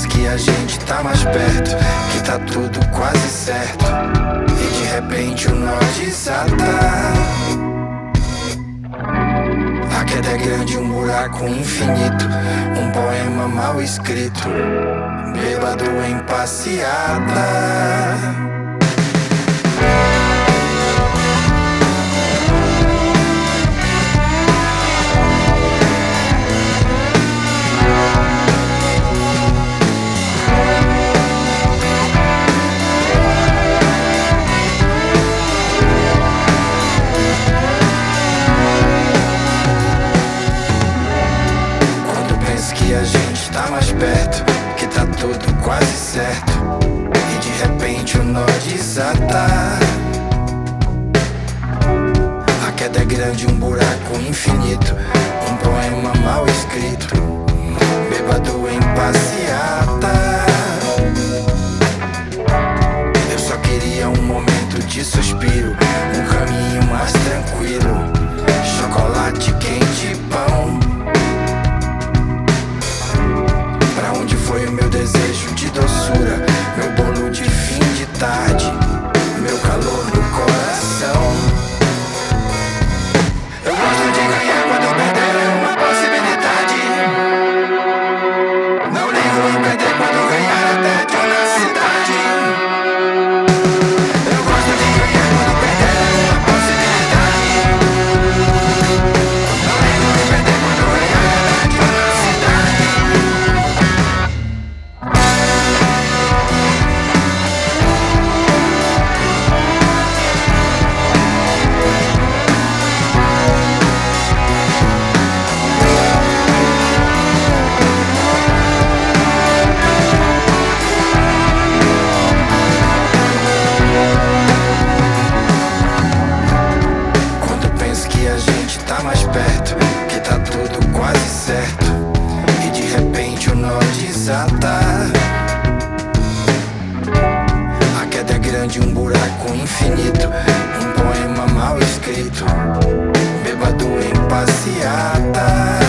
penso que a gente tá mais perto, que tá tudo quase certo, e de repente o nó desata. A queda é grande, um buraco infinito, um poema mal escrito, bêbado em passeata. Que a gente tá mais perto, que tá tudo quase certo, e de repente o nó desata. A queda é grande, um buraco infinito, um poema mal escrito, bêbado em passeata. Eu só queria um momento de suspiro, um caminho mais tranquilo, chocolate quente e pão. Foi o meu desejo de doçura, meu bolo de fim de tarde, meu calor no coração. Eu gosto de ganhar quando perder é uma possibilidade. Não ligo em perder quando ganhar até de uma cidade. Eu gosto de ganhar quando perder é uma possibilidade. Não ligo em perder quando ganhar até de uma cidade. Tá mais perto, que tá tudo quase certo, e de repente o nó desata. A queda é grande, um buraco infinito, um poema mal escrito, bêbado em passeata.